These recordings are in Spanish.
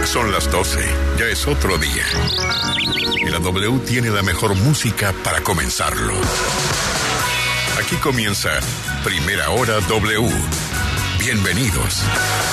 Son las 12, ya es otro día. Y la W tiene la mejor música para comenzarlo. Aquí comienza Primera Hora W. Bienvenidos.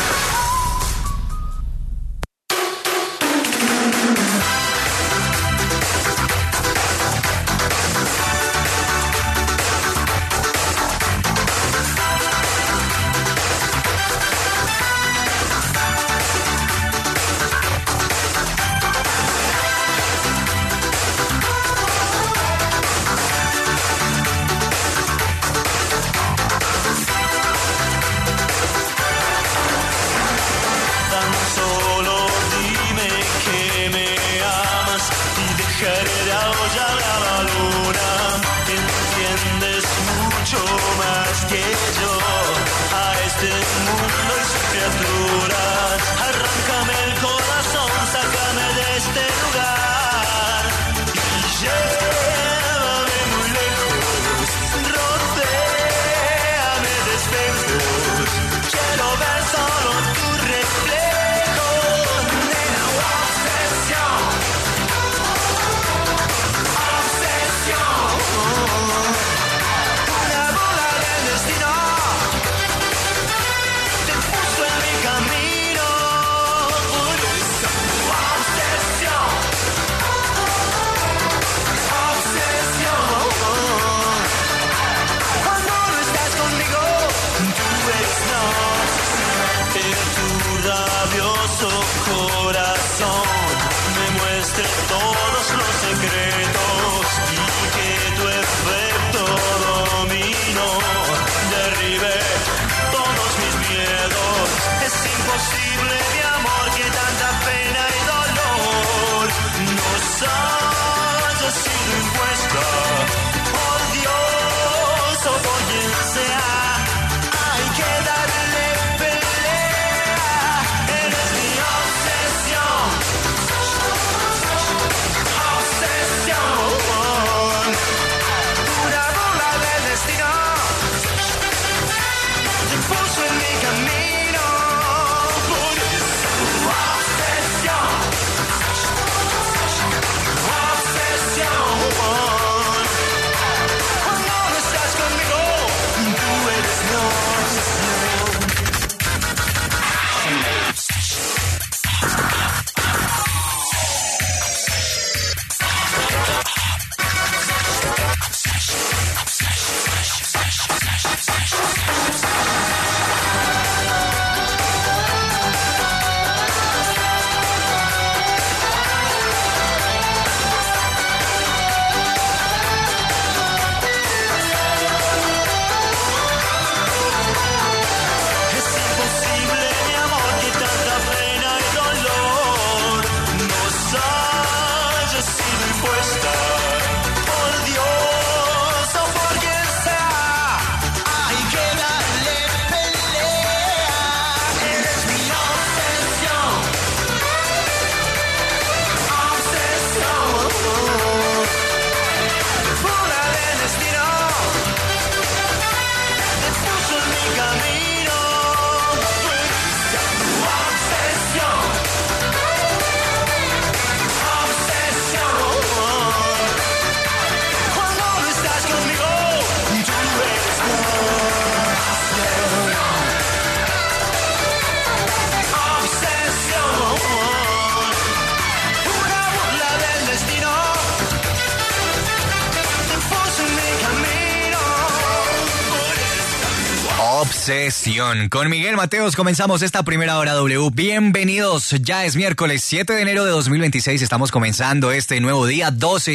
Obsesión. Con Miguel Mateos comenzamos esta primera hora W. Bienvenidos. Ya es miércoles 7 de enero de 2026. Estamos comenzando este nuevo día,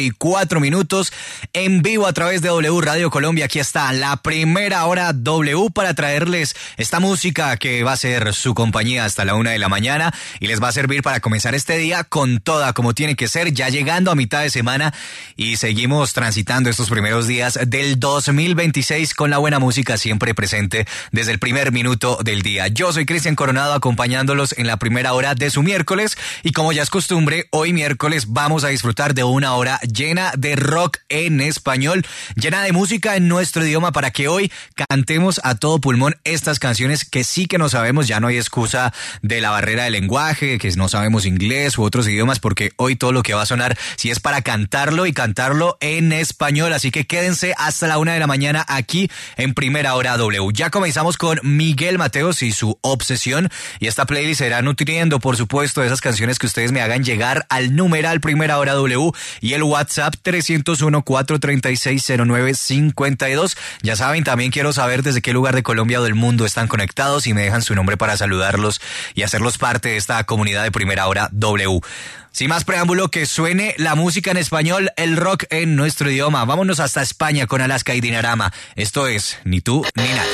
12:04 en vivo a través de W Radio Colombia. Aquí está la primera hora W para traerles esta música que va a ser su compañía hasta la 1 de la mañana y les va a servir para comenzar este día con toda, como tiene que ser, ya llegando a mitad de semana y seguimos transitando estos primeros días del 2026 con la buena música siempre presente de desde el primer minuto del día. Yo soy Cristian Coronado, acompañándolos en la primera hora de su miércoles, y como ya es costumbre, hoy miércoles vamos a disfrutar de una hora llena de rock en español, llena de música en nuestro idioma, para que hoy cantemos a todo pulmón estas canciones que sí que no sabemos. Ya no hay excusa de la barrera del lenguaje, que no sabemos inglés u otros idiomas, porque hoy todo lo que va a sonar sí es para cantarlo, y cantarlo en español. Así que quédense hasta la 1 de la mañana aquí en Primera Hora W. Ya comenzamos con Miguel Mateos y su Obsesión, y esta playlist será nutriendo, por supuesto, de esas canciones que ustedes me hagan llegar al numeral Primera Hora W y el WhatsApp 301-436-0952. Ya saben, también quiero saber desde qué lugar de Colombia o del mundo están conectados, y me dejan su nombre para saludarlos y hacerlos parte de esta comunidad de Primera Hora W. Sin más preámbulo, que suene la música en español, el rock en nuestro idioma. Vámonos hasta España con Alaska y Dinarama. Esto es Ni tú ni nadie.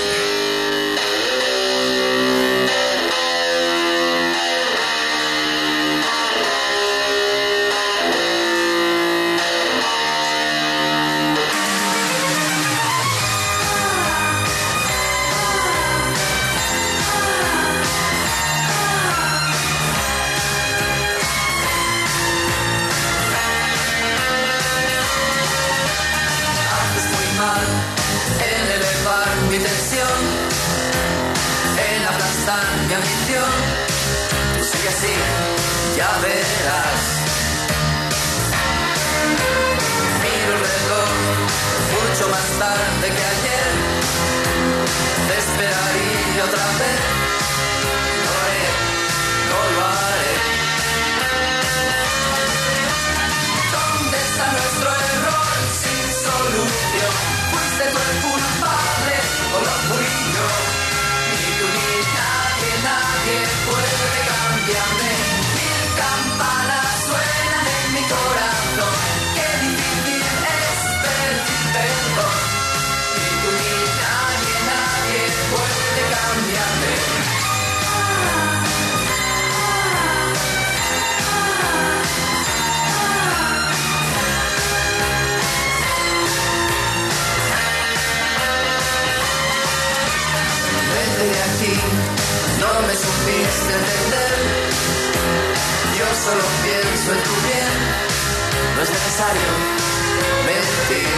Solo pienso en tu bien, no es necesario mentir.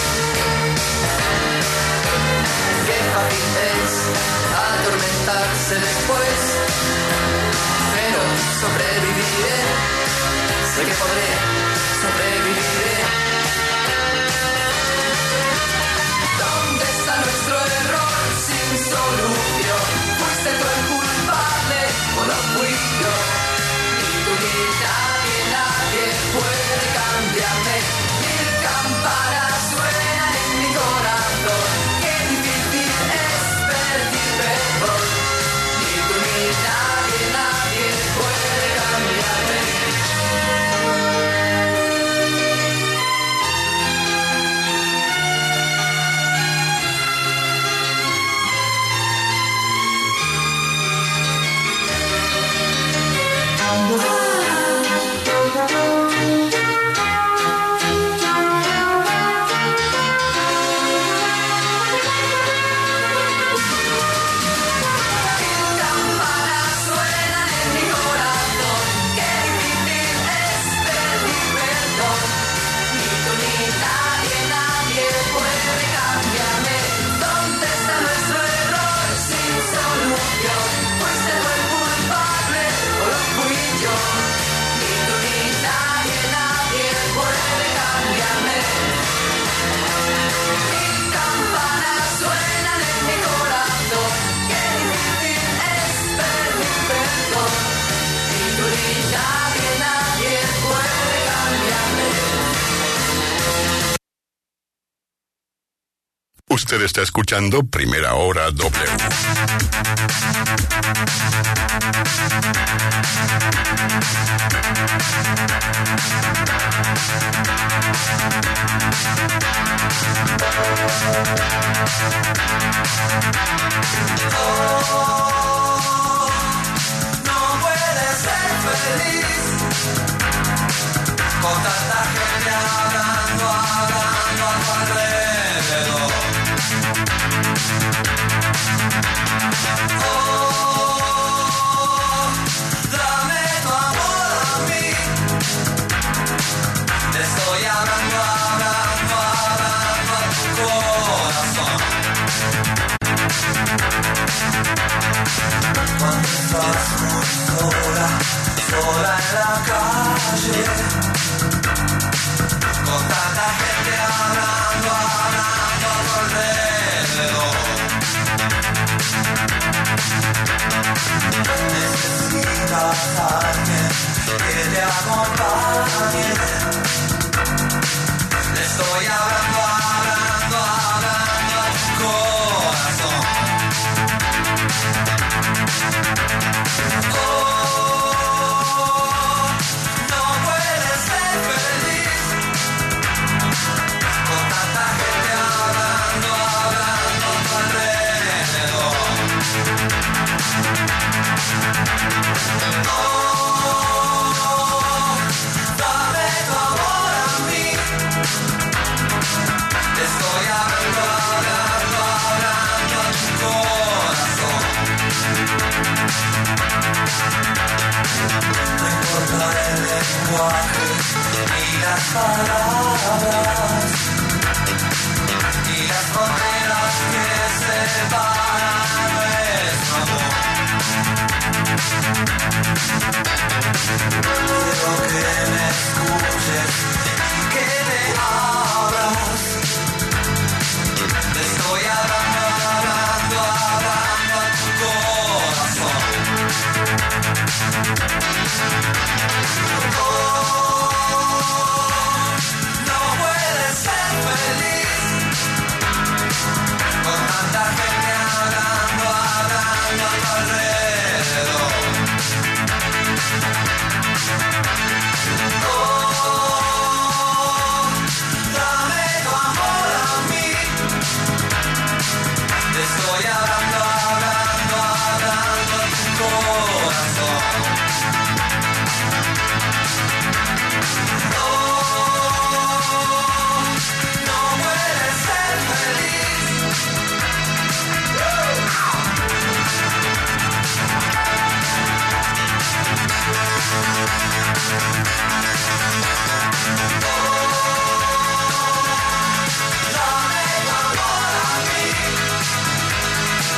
Qué fácil es atormentarse después, pero sobreviviré, sé que podré, sobreviviré. ¿Dónde está nuestro error sin solución? ¿Fuiste tú el culpable o lo fui yo? Nadie puede cambiarme. Mil campanas suenan en mi corazón. Qué difícil es pedir perdón. Ni tú ni nadie puede cambiarme. Usted está escuchando Primera Hora W. No puedes ser feliz con tanta gente hablando a tu alrededor. voy hablando, hablando, hablando a tu corazón. No puedes ser feliz. Dame tu amor a mí.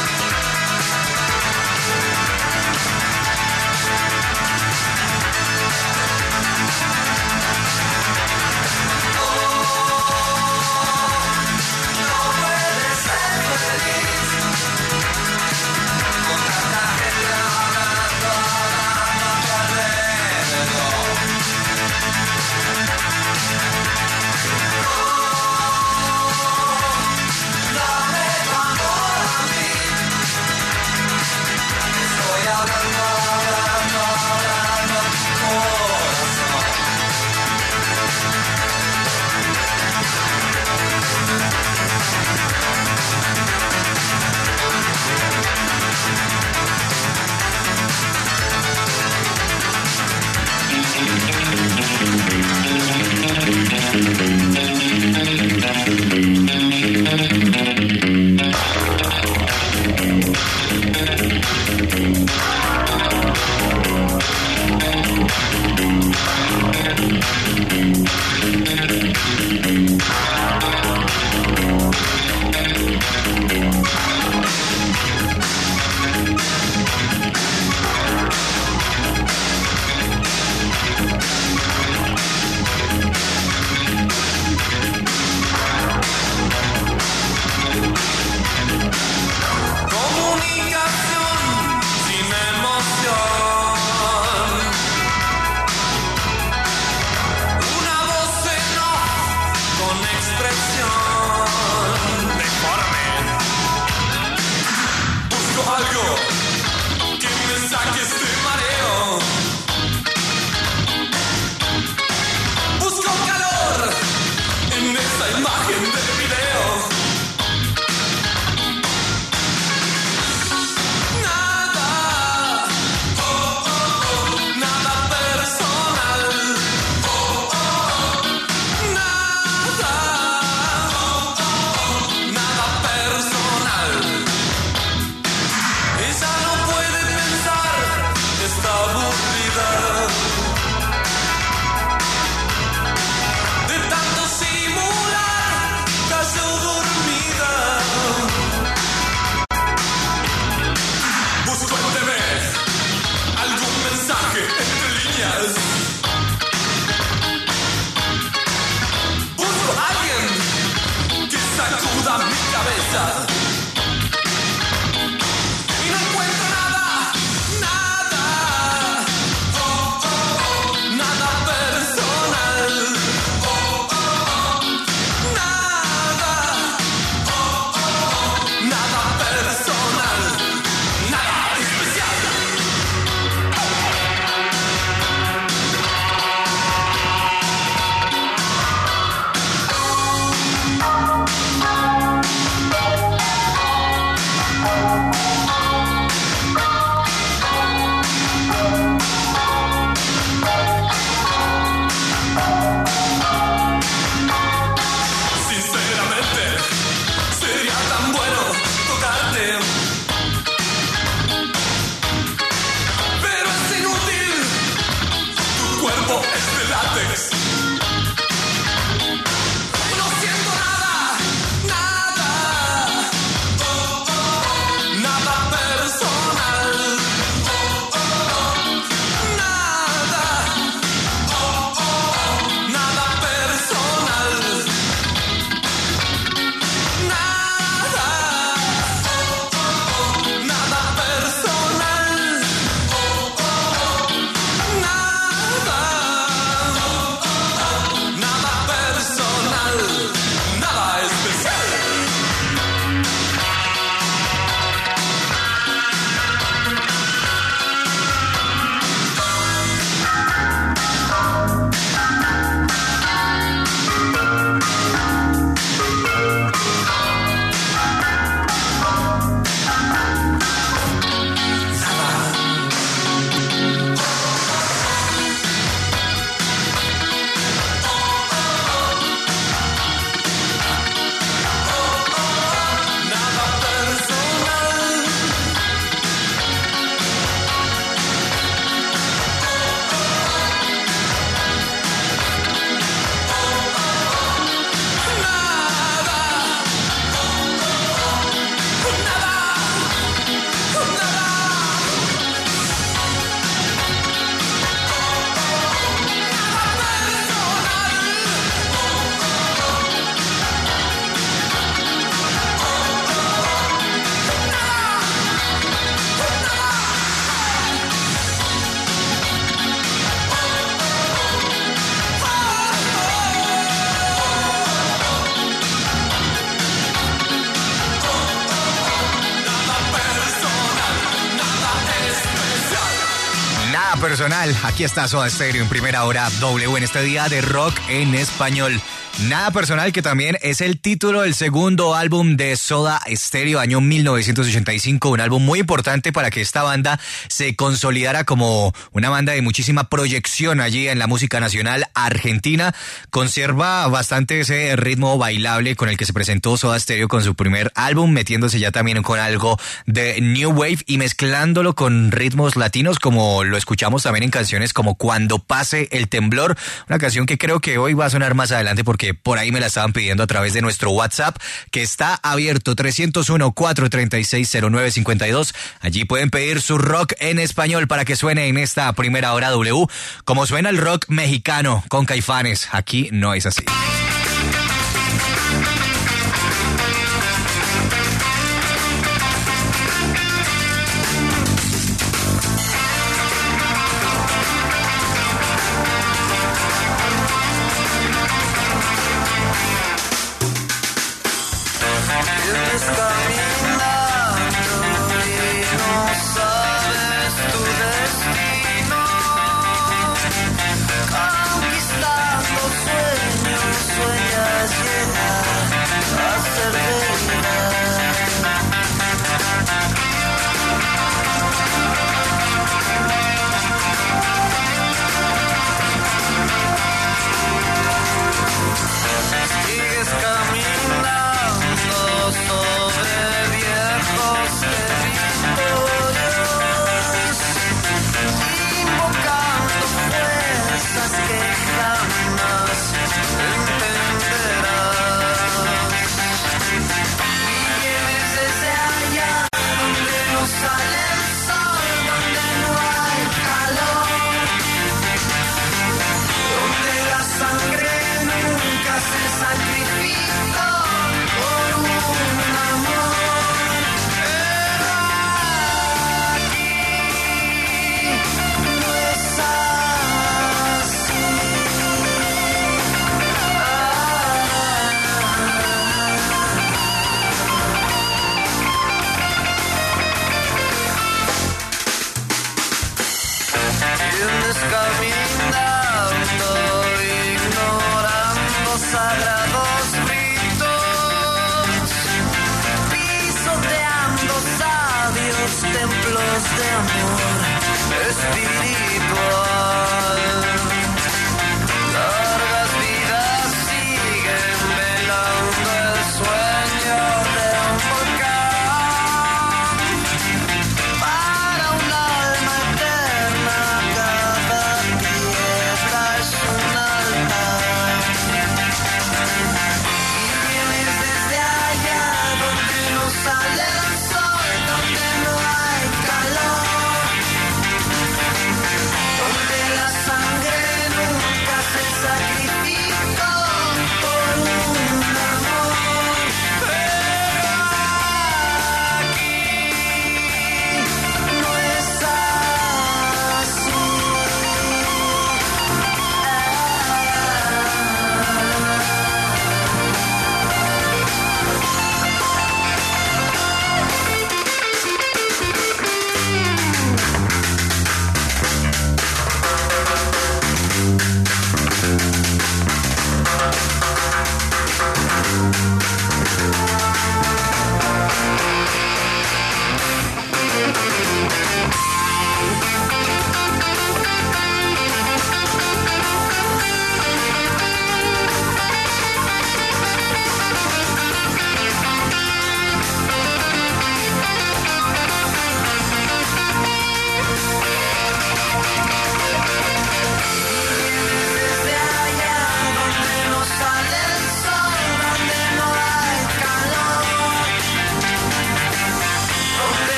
Nada personal. Aquí está Soda Stereo en primera hora W en este día de rock en español. Nada personal, que también es el título del segundo álbum de Soda Stereo, año 1985, un álbum muy importante para que esta banda se consolidara como una banda de muchísima proyección allí en la música nacional argentina. Conserva bastante ese ritmo bailable con el que se presentó Soda Stereo con su primer álbum, metiéndose ya también con algo de New Wave y mezclándolo con ritmos latinos, como lo escuchamos también en canciones como Cuando pase el temblor, una canción que creo que hoy va a sonar más adelante porque por ahí me la estaban pidiendo a través de nuestro WhatsApp, que está abierto, 301-436-0952. Allí pueden pedir su rock en español para que suene en esta primera hora W, como suena el rock mexicano con Caifanes. Aquí no es así.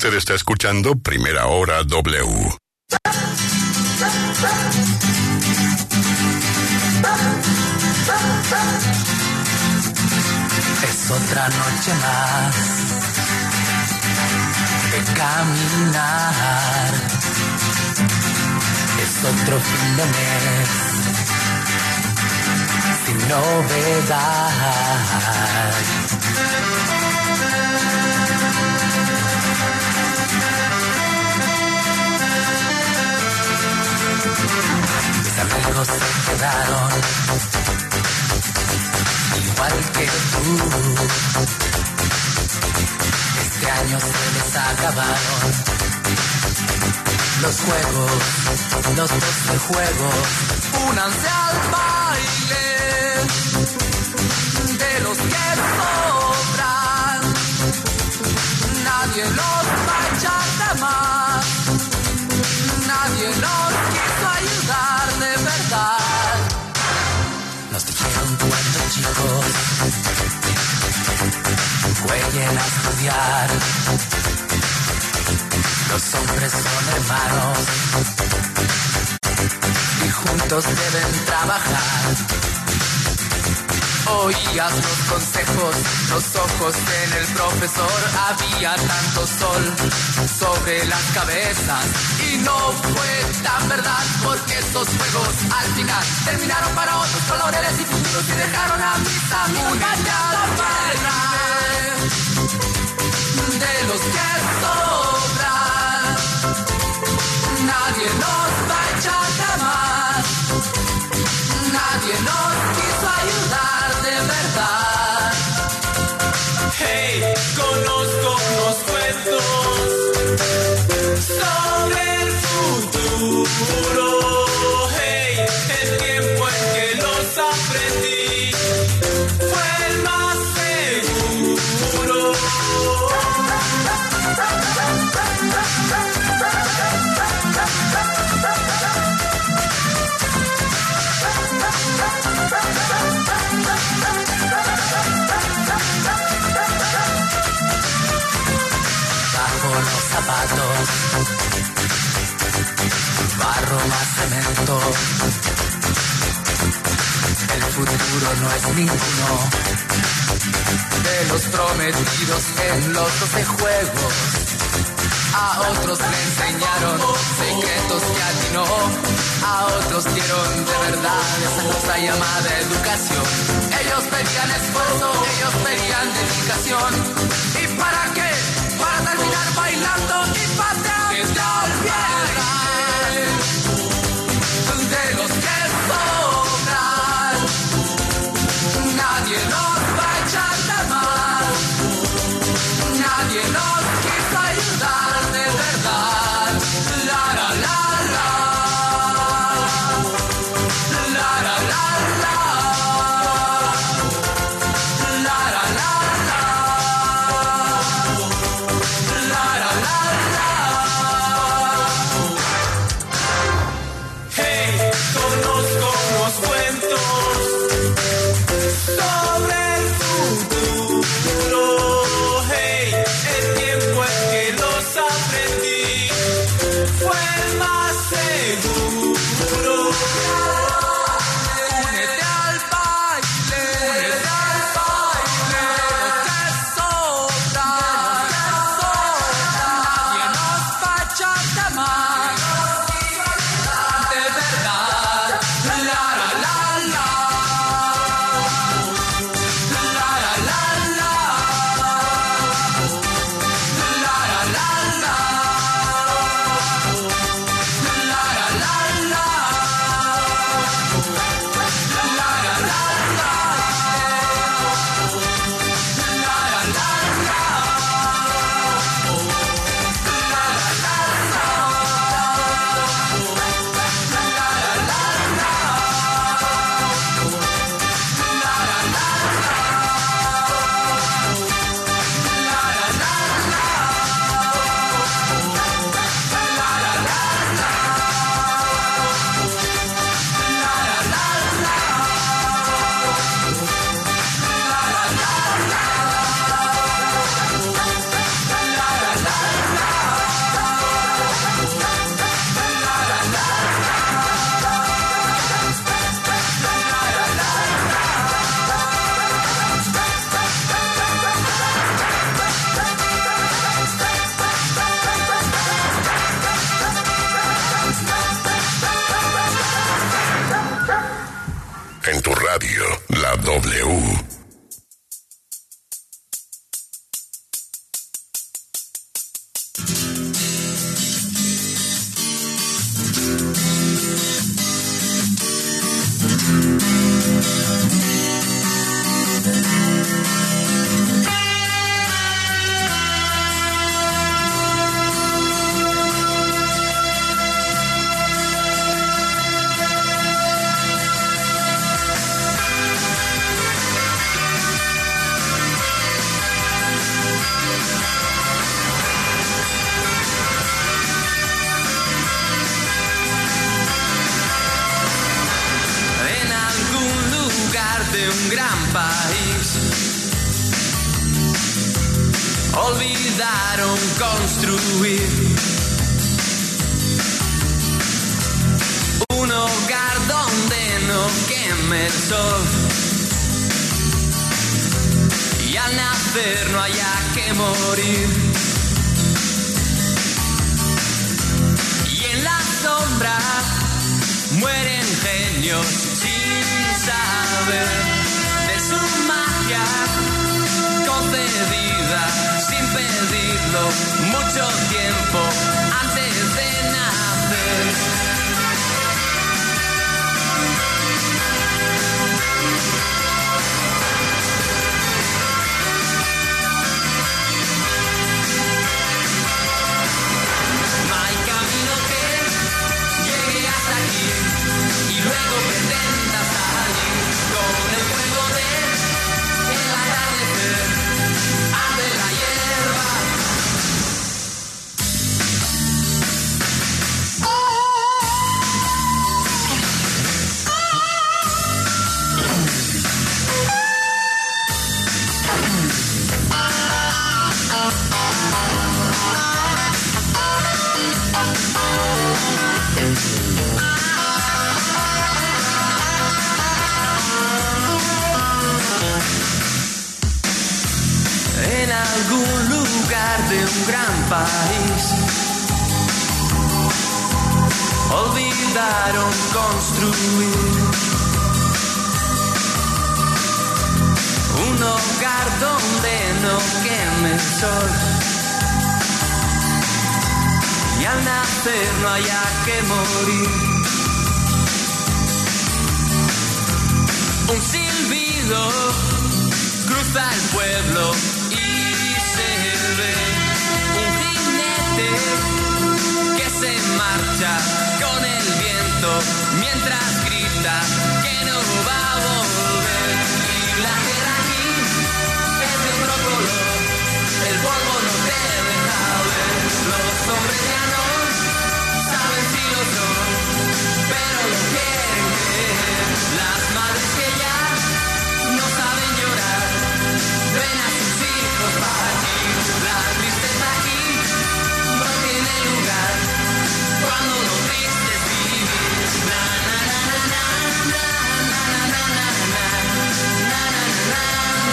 Usted está escuchando Primera Hora W. Es otra noche más de caminar. Es otro fin de mes sin novedad. Mis amigos se quedaron igual que tú. Este año se les acabaron los juegos, los 12 juegos. Únanse al baile de los que sobran. Nadie los va a echar de más. Nadie nos quiso ayudar de verdad. Nos dijeron cuando chicos jueguen a estudiar. Los hombres son hermanos y juntos deben trabajar. Oías los consejos, los ojos en el profesor. Había tanto sol sobre las cabezas y no fue tan verdad, porque estos juegos al final terminaron para otros colores y futuros y dejaron a mis amigos de los que sobran. Nadie nos va a echar jamás. Nadie nos quiso ayudar de verdad. Hey, conozco unos cuentos sobre el futuro. Hey, el tiempo en que los aprendí fue el más seguro. Bajo los zapatos, barro más cemento. El futuro no es ninguno de los prometidos en los 12 juegos. A otros le enseñaron secretos que a ti no. A otros dieron de verdad esa cosa llamada educación. Ellos pedían esfuerzo, ellos pedían dedicación. ¿Y para qué? Para terminar bailando y pateando el piedra. De los que sobran, nadie nos va a echar de más. Nadie nos quiso ayudar de verdad. La la la la. La la la la. La la la la. La la la la. radio, la W. Olvidaron construir un hogar donde no queme el sol y al nacer no haya que morir. Y en la sombra mueren genios sin saber de su magia concedida sin pedirlo mucho tiempo antes de nacer. No hay camino que llegue hasta aquí y luego pretenda salir con el fuego del atardecer. Arde la hierba. En algún lugar de un gran país olvidaron construir un hogar donde no queme el sol y al nacer no haya que morir. Un silbido cruza el pueblo y se ve un jinete que se marcha con el viento mientras grita que no va a volver. Y la tierra aquí es de otro color, el polvo no te deja ver. Los hombres ya no saben si lo son, pero lo quieren creer. Las madres que ya no saben llorar ven a sus hijos partir. La tristeza aquí no tiene lugar cuando lo triste es vivir. Na na na na na na na na na na na na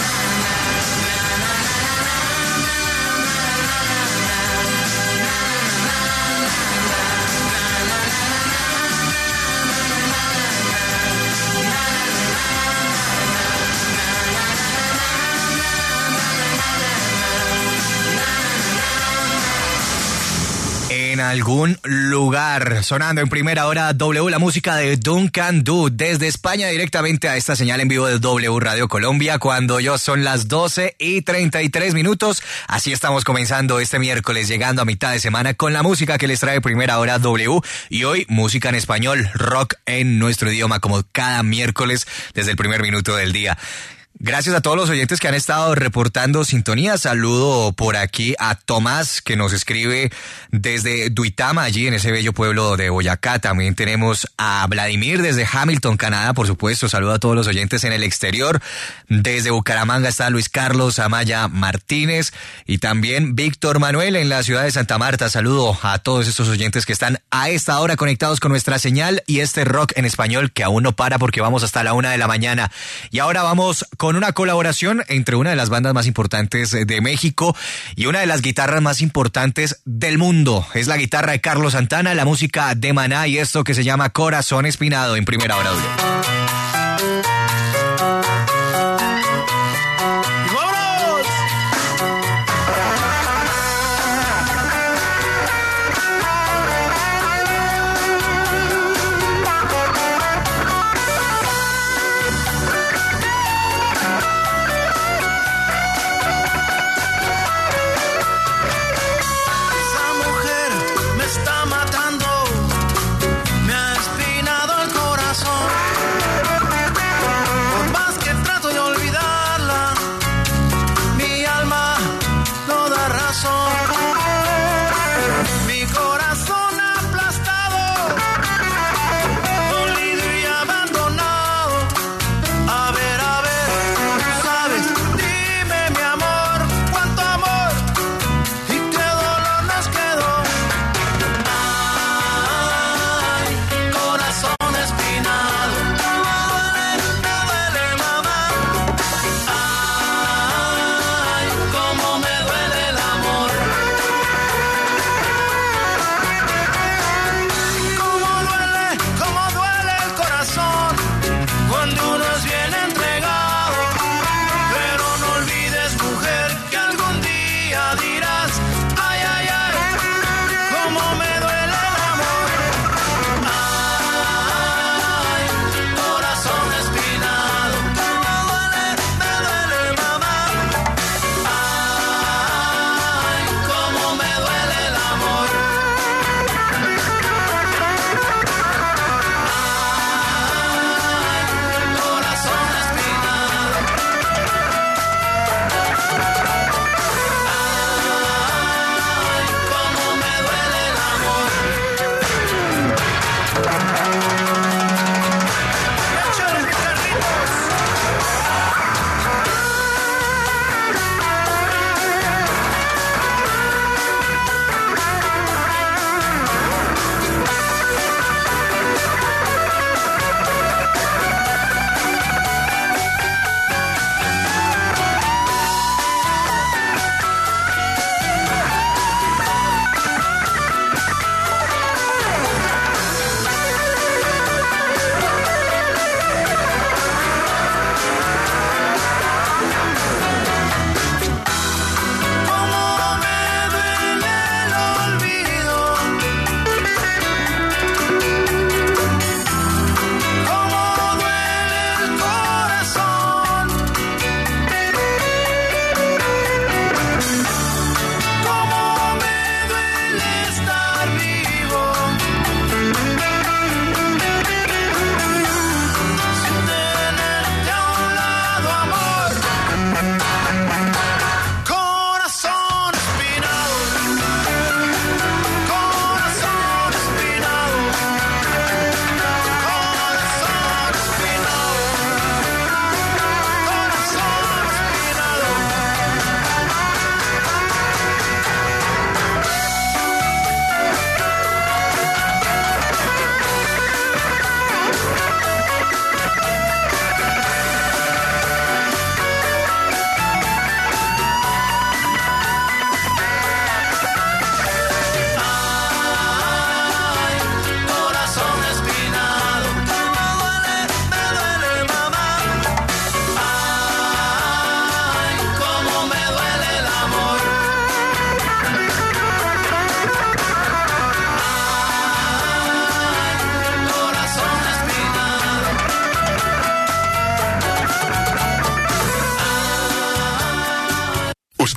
En algún lugar, sonando en primera hora W, la música de Duncan Du, desde España directamente a esta señal en vivo de W Radio Colombia, cuando ya son las 12:33. Así estamos comenzando este miércoles, llegando a mitad de semana con la música que les trae primera hora W, y hoy música en español, rock en nuestro idioma, como cada miércoles desde el primer minuto del día. Gracias a todos los oyentes que han estado reportando sintonía. Saludo por aquí a Tomás, que nos escribe desde Duitama, allí en ese bello pueblo de Boyacá. También tenemos a Vladimir desde Hamilton, Canadá, por supuesto. Saludo a todos los oyentes en el exterior. Desde Bucaramanga está Luis Carlos Amaya Martínez y también Víctor Manuel en la ciudad de Santa Marta. Saludo a todos estos oyentes que están a esta hora conectados con nuestra señal y este rock en español que aún no para porque vamos hasta la 1 de la mañana. Y ahora vamos con una colaboración entre una de las bandas más importantes de México y una de las guitarras más importantes del mundo. Es la guitarra de Carlos Santana, la música de Maná y esto que se llama Corazón Espinado en primera hora.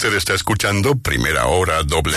Usted está escuchando Primera Hora W.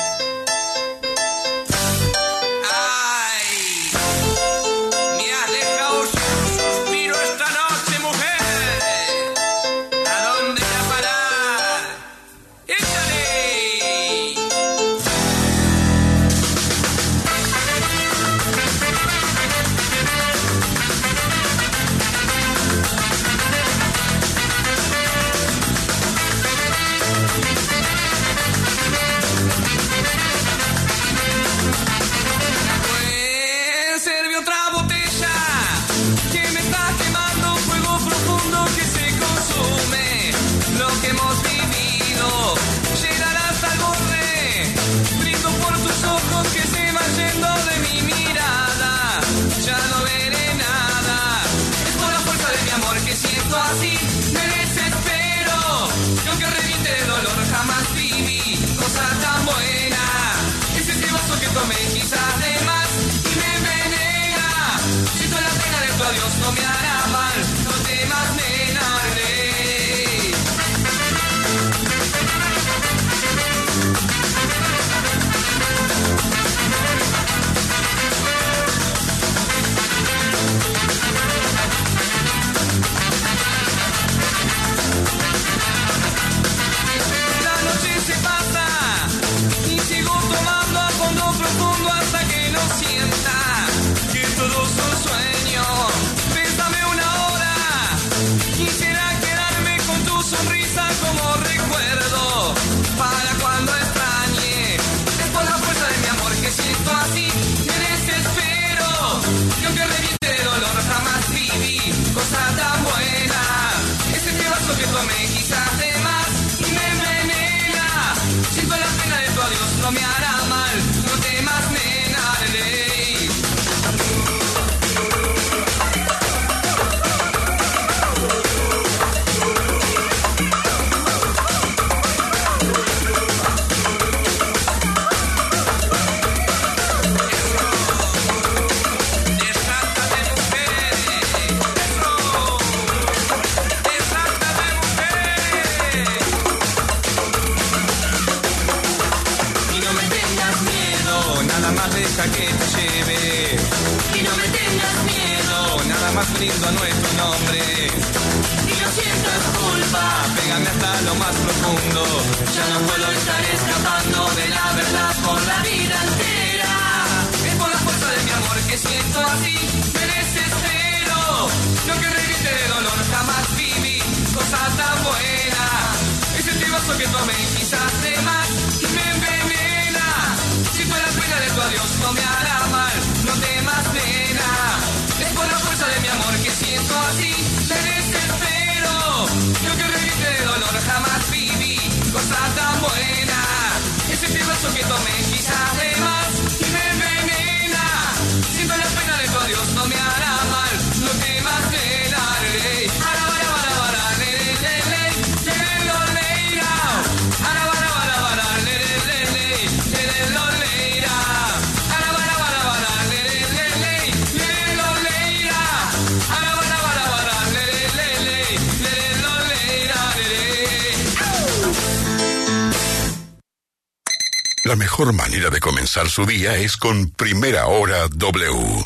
La mejor manera de comenzar su día es con Primera Hora W.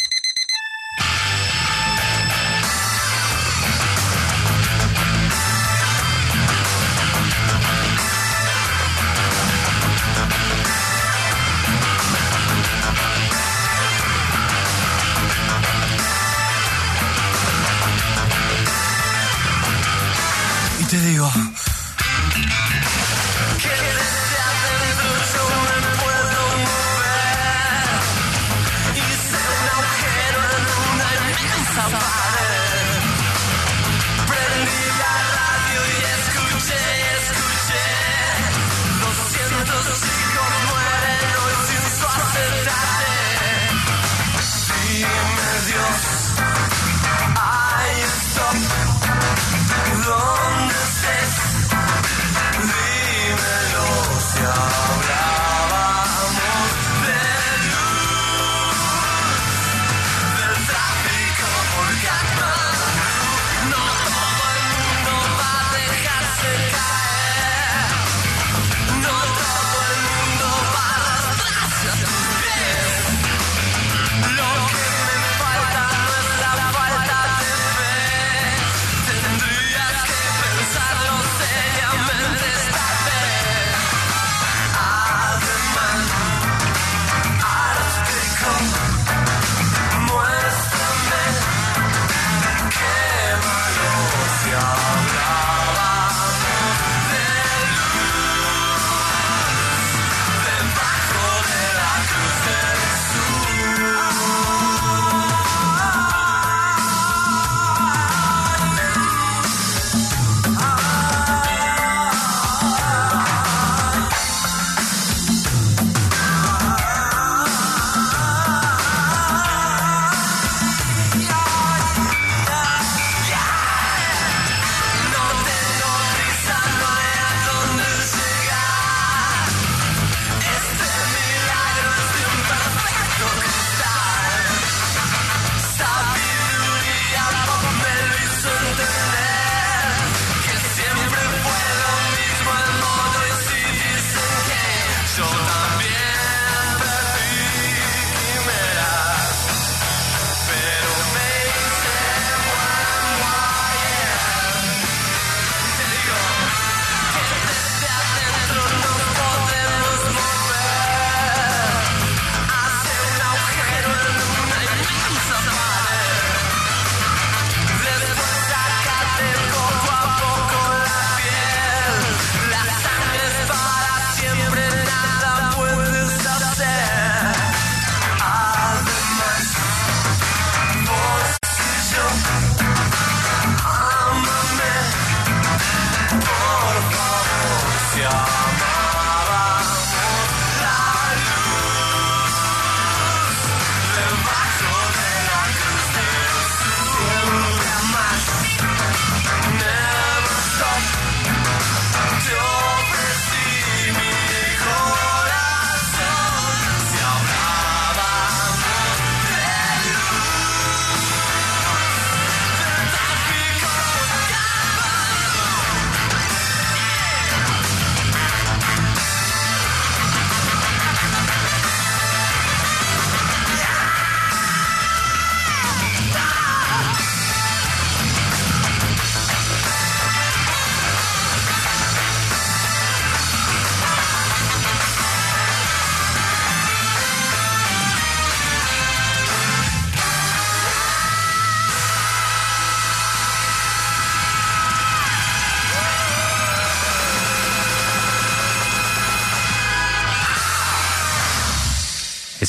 Y te digo... Y sé un agujero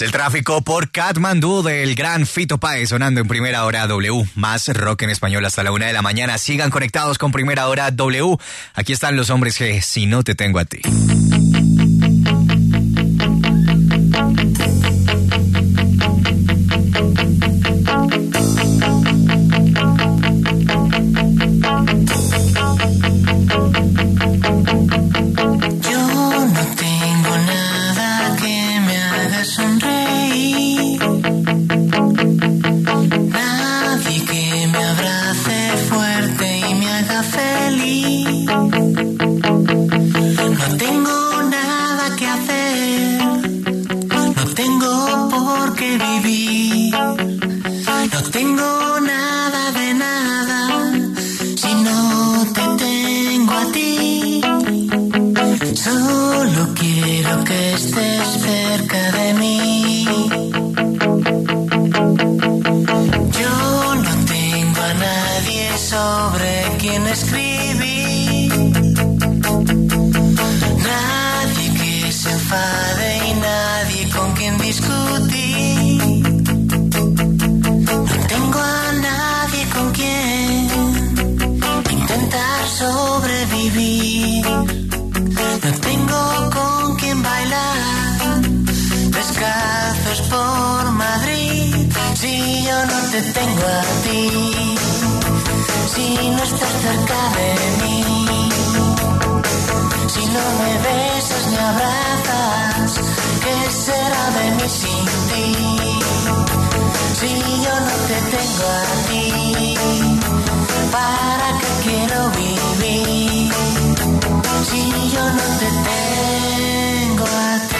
el tráfico por Katmandú del gran Fito Páez sonando en Primera Hora W. Más rock en español hasta la 1 de la mañana. Sigan conectados con Primera Hora W. Aquí están los hombres G, Si no te tengo a ti. Te tengo a ti, si no estás cerca de mí, si no me besas ni abrazas, ¿qué será de mí sin ti? Si yo no te tengo a ti, ¿para qué quiero vivir? Si yo no te tengo a ti.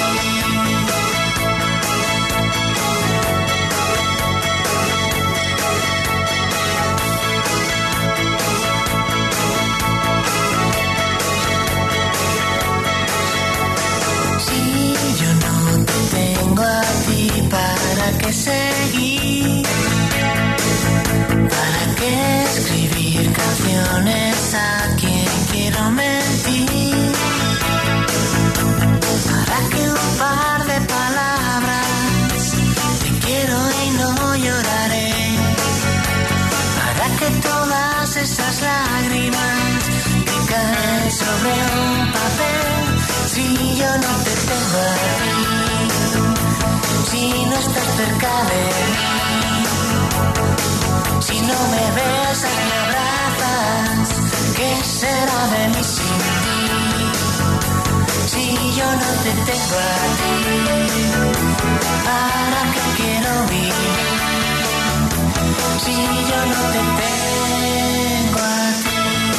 ¿Para qué seguir? ¿Para qué escribir canciones a quien quiero mentir? ¿Para qué un par de palabras? Te quiero y no lloraré. ¿Para qué todas esas lágrimas que caen sobre un papel? Si yo no te tengo a ti, si no estás cerca de mí, si no me besas ni abrazas, ¿qué será de mí sin ti? Si yo no te tengo a ti, ¿para qué quiero vivir? Si yo no te tengo a ti.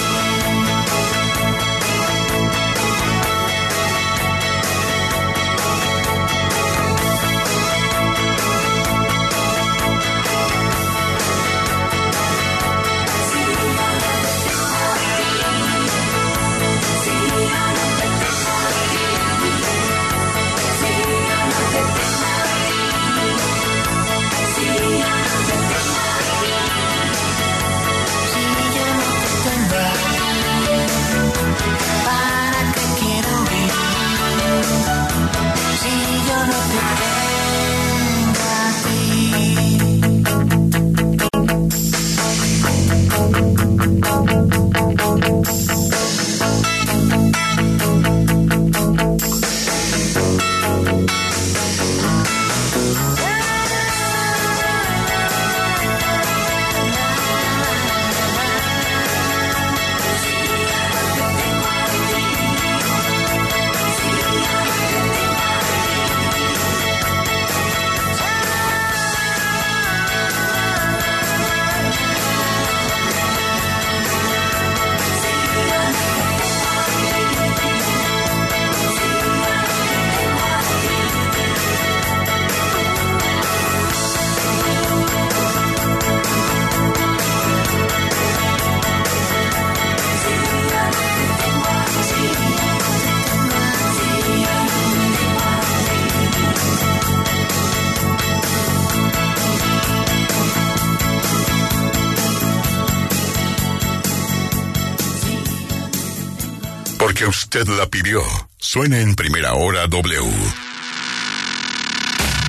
Porque usted la pidió. Suena en Primera Hora W.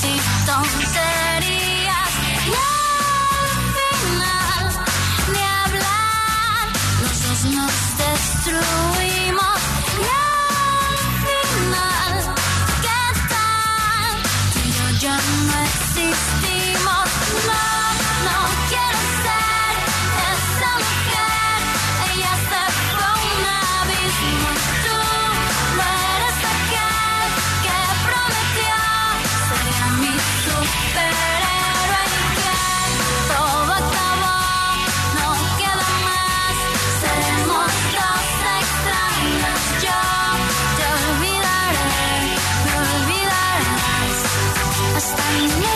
y tonterías. Y al final, ni hablar, los dos nos destruimos. Y al final, ¿qué tal? Tú y yo ya no existimos. No, no quiero ser esa mujer. Ella se fue a un abismo y tú no eres aquel que prometió ser mi superhéroe. Y que todo acabó, no queda más. Seremos dos extraños. Yo te olvidaré, me olvidarás hasta nunca.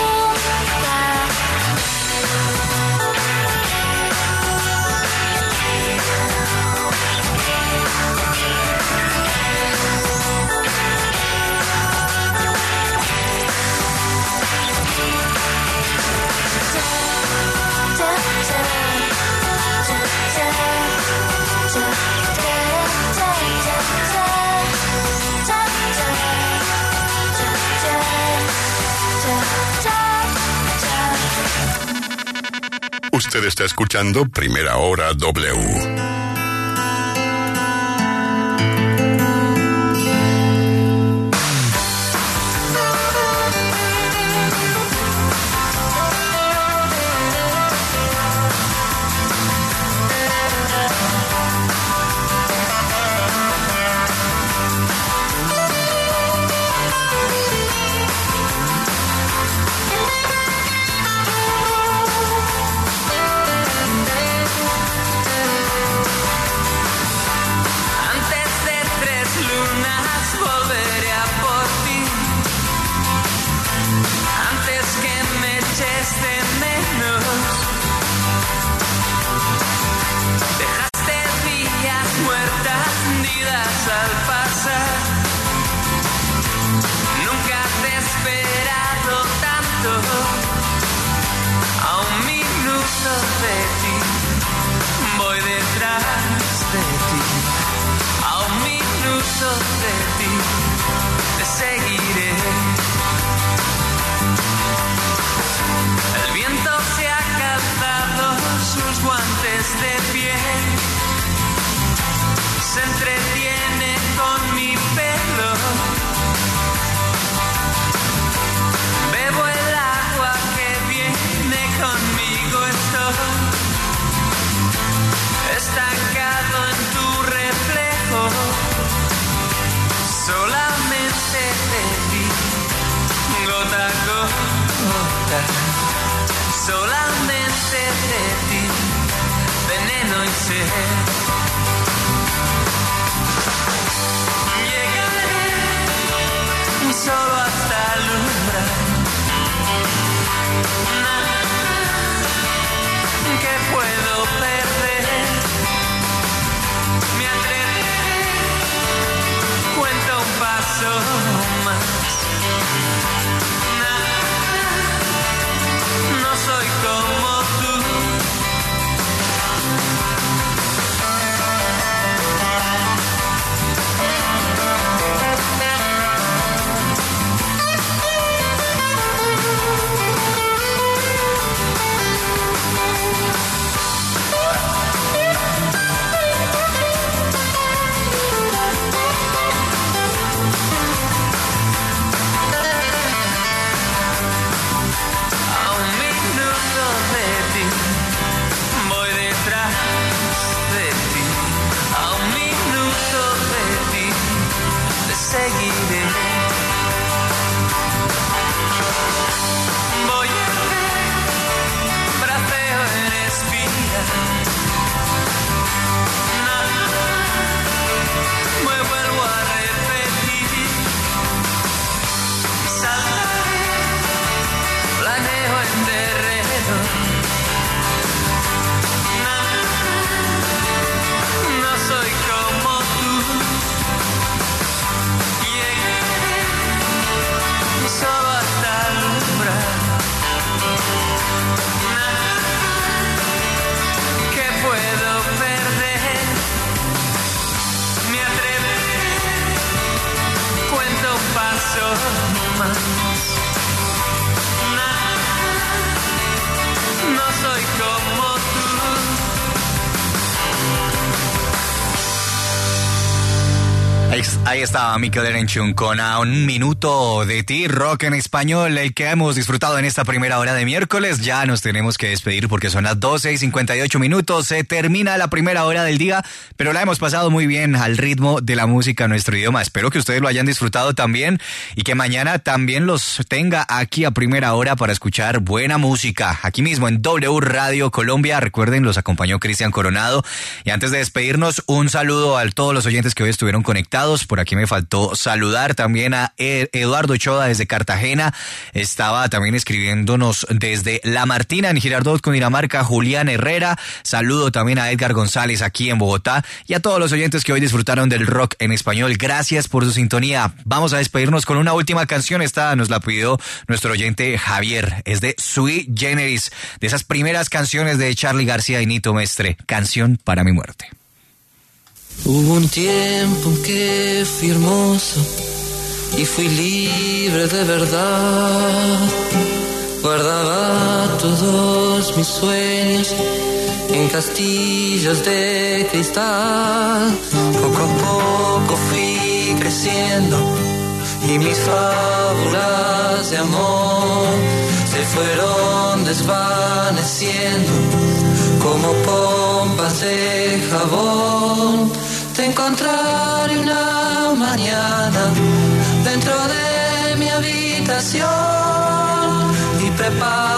Usted está escuchando Primera Hora W. Solamente de ti, veneno y sed. Llegaré solo hasta alumbrar. Nada que puedo perder. Me atreveré, cuento un paso más. No soy como tú. Ahí estaba Mikel Erenchun con A un minuto de ti, rock en español, el que hemos disfrutado en esta primera hora de miércoles. Ya nos tenemos que despedir porque son las 12:58. Se termina la primera hora del día, pero la hemos pasado muy bien al ritmo de la música en nuestro idioma. Espero que ustedes lo hayan disfrutado también y que mañana también los tenga aquí a primera hora para escuchar buena música. Aquí mismo en W Radio Colombia. Recuerden, los acompañó Cristian Coronado. Y antes de despedirnos, un saludo a todos los oyentes que hoy estuvieron conectados. Por aquí me faltó saludar también a Eduardo Ochoa desde Cartagena. Estaba también escribiéndonos desde La Martina en Girardot, Cundinamarca, Julián Herrera. Saludo también a Edgar González aquí en Bogotá y a todos los oyentes que hoy disfrutaron del rock en español. Gracias por su sintonía. Vamos a despedirnos con una última canción. Esta nos la pidió nuestro oyente Javier. Es de Sui Generis, de esas primeras canciones de Charly García y Nito Mestre. Canción para mi muerte. Hubo un tiempo en que fui hermoso y fui libre de verdad. Guardaba todos mis sueños en castillos de cristal. Poco a poco fui creciendo y mis fábulas de amor se fueron desvaneciendo como pompas de jabón. Te encontraré una mañana dentro de mi habitación y prepara